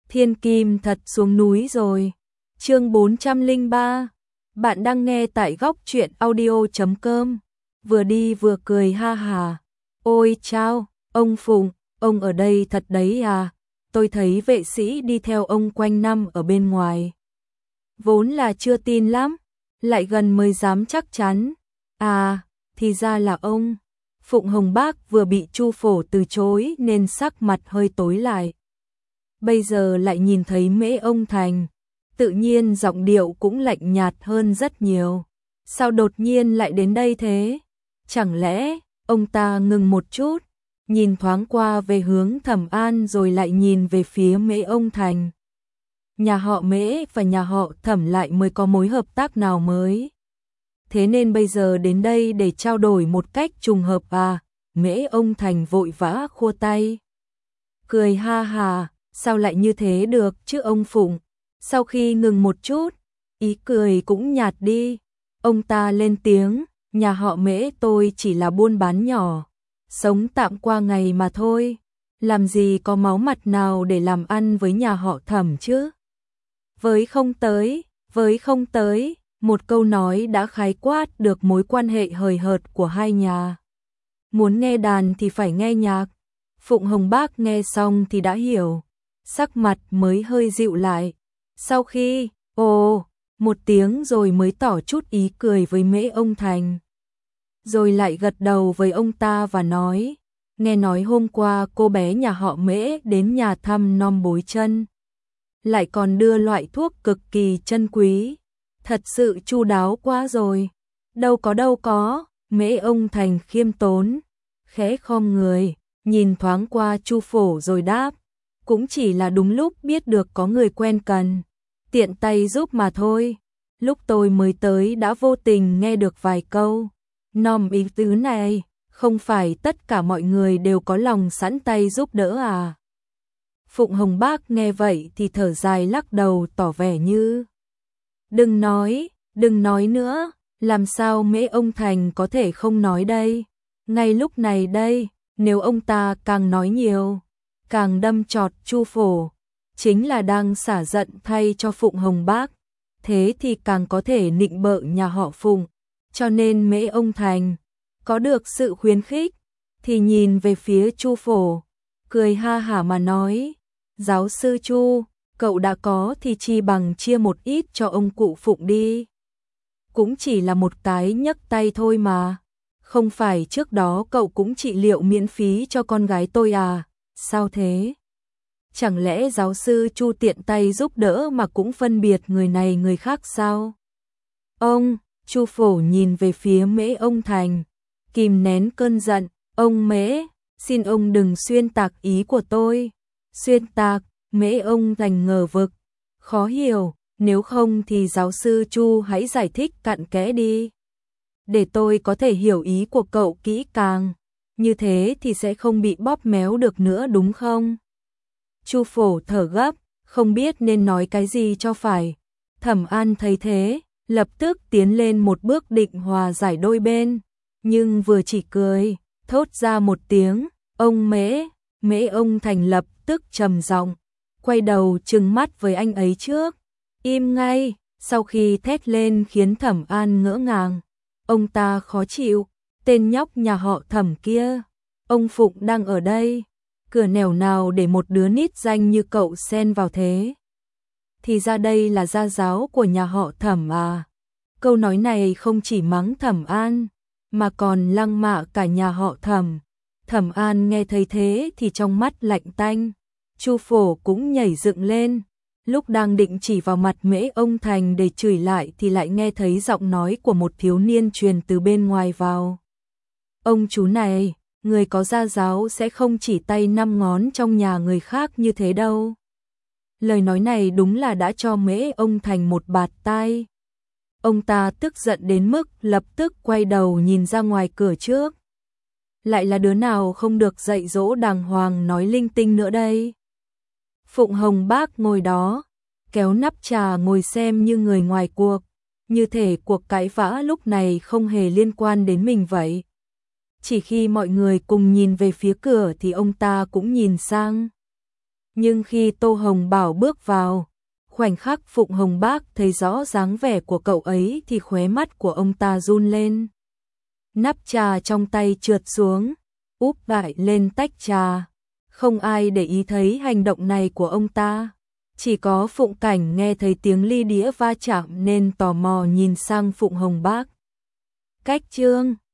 Thiên Kim thật xuống núi rồi. Chương 403. Bạn đang nghe tại góc truyện audio.com. Vừa đi vừa cười ha hà. Ôi chao, ông Phụng, ông ở đây thật đấy à? Tôi thấy vệ sĩ đi theo ông quanh năm ở bên ngoài. Vốn là chưa tin lắm, lại gần mới dám chắc chắn. À, thì ra là ông. Phụng Hồng Bác vừa bị Chu Phổ từ chối nên sắc mặt hơi tối lại. Bây giờ lại nhìn thấy Mễ Ông Thành, tự nhiên giọng điệu cũng lạnh nhạt hơn rất nhiều. Sao đột nhiên lại đến đây thế? Chẳng lẽ ông ta ngừng một chút, nhìn thoáng qua về hướng Thẩm An rồi lại nhìn về phía Mễ Ông Thành. Nhà họ Mễ và nhà họ Thẩm lại mới có mối hợp tác nào mới? Thế nên bây giờ đến đây để trao đổi một cách trùng hợp à? Mễ Ông Thành vội vã khua tay. Cười ha hà, sao lại như thế được chứ ông Phụng? Sau khi ngừng một chút, ý cười cũng nhạt đi. Ông ta lên tiếng, nhà họ Mễ tôi chỉ là buôn bán nhỏ, sống tạm qua ngày mà thôi. Làm gì có máu mặt nào để làm ăn với nhà họ Thẩm chứ? Với không tới, một câu nói đã khái quát được mối quan hệ hời hợt của hai nhà. Muốn nghe đàn thì phải nghe nhạc. Phụng Hồng Bác nghe xong thì đã hiểu, sắc mặt mới hơi dịu lại. Sau khi, một tiếng rồi mới tỏ chút ý cười với Mễ Ông Thành. Rồi lại gật đầu với ông ta và nói, nghe nói hôm qua cô bé nhà họ Mễ đến nhà thăm nom bối chân. Lại còn đưa loại thuốc cực kỳ chân quý. Thật sự chu đáo quá rồi. Đâu có, Mễ Ông Thành khiêm tốn, khẽ khom người, nhìn thoáng qua Chu Phổ rồi đáp, cũng chỉ là đúng lúc biết được có người quen cần, tiện tay giúp mà thôi. Lúc tôi mới tới đã vô tình nghe được vài câu. Nom ý tứ này, không phải tất cả mọi người đều có lòng sẵn tay giúp đỡ à? Phụng Hồng Bác nghe vậy thì thở dài lắc đầu tỏ vẻ như đừng nói nữa, làm sao Mễ Ông Thành có thể không nói đây? Ngay lúc này đây, nếu ông ta càng nói nhiều, càng đâm chọt Chu Phổ, chính là đang xả giận thay cho Phụng Hồng Bác, thế thì càng có thể nịnh bợ nhà họ Phụng. Cho nên Mễ Ông Thành có được sự khuyến khích thì nhìn về phía Chu Phổ, cười ha hả mà nói, giáo sư Chu, cậu đã có thì chi bằng chia một ít cho ông cụ Phụng đi. Cũng chỉ là một cái nhấc tay thôi mà. Không phải trước đó cậu cũng trị liệu miễn phí cho con gái tôi à? Sao thế? Chẳng lẽ giáo sư Chu tiện tay giúp đỡ mà cũng phân biệt người này người khác sao? Ông, Chu Phổ nhìn về phía Mễ Ông Thành, kìm nén cơn giận, ông Mễ, xin ông đừng xuyên tạc ý của tôi. Xuyên tạc? Mễ Ông Thành ngờ vực, khó hiểu, nếu không thì giáo sư Chu hãy giải thích cặn kẽ đi, để tôi có thể hiểu ý của cậu kỹ càng, như thế thì sẽ không bị bóp méo được nữa đúng không? Chu Phổ thở gấp, không biết nên nói cái gì cho phải. Thẩm An thấy thế, lập tức tiến lên một bước định hòa giải đôi bên, nhưng vừa chỉ cười, thốt ra một tiếng, ông Mễ. Mễ Ông Thành lập tức trầm giọng, quay đầu trừng mắt với anh ấy trước, im ngay. Sau khi thét lên khiến Thẩm An ngỡ ngàng, ông ta khó chịu, tên nhóc nhà họ Thẩm kia, ông Phụng đang ở đây, cửa nẻo nào để một đứa nít danh như cậu xen vào thế? Thì ra đây là gia giáo của nhà họ Thẩm à? Câu nói này không chỉ mắng Thẩm An, mà còn lăng mạ cả nhà họ Thẩm. Thẩm An nghe thấy thế thì trong mắt lạnh tanh, Chu Phổ cũng nhảy dựng lên, lúc đang định chỉ vào mặt Mễ Ông Thành để chửi lại thì lại nghe thấy giọng nói của một thiếu niên truyền từ bên ngoài vào. Ông chú này, người có gia giáo sẽ không chỉ tay 5 ngón trong nhà người khác như thế đâu. Lời nói này đúng là đã cho Mễ Ông Thành một bạt tai. Ông ta tức giận đến mức lập tức quay đầu nhìn ra ngoài cửa trước. Lại là đứa nào không được dạy dỗ đàng hoàng nói linh tinh nữa đây? Phụng Hồng Bác ngồi đó, kéo nắp trà ngồi xem như người ngoài cuộc, như thể cuộc cãi vã lúc này không hề liên quan đến mình vậy. Chỉ khi mọi người cùng nhìn về phía cửa thì ông ta cũng nhìn sang. Nhưng khi Tô Hồng Bảo bước vào, khoảnh khắc Phụng Hồng Bác thấy rõ dáng vẻ của cậu ấy thì khóe mắt của ông ta run lên. Nắp trà trong tay trượt xuống, úp lại lên tách trà. Không ai để ý thấy hành động này của ông ta. Chỉ có Phụng Cảnh nghe thấy tiếng ly đĩa va chạm nên tò mò nhìn sang Phụng Hồng Bác. Cách chương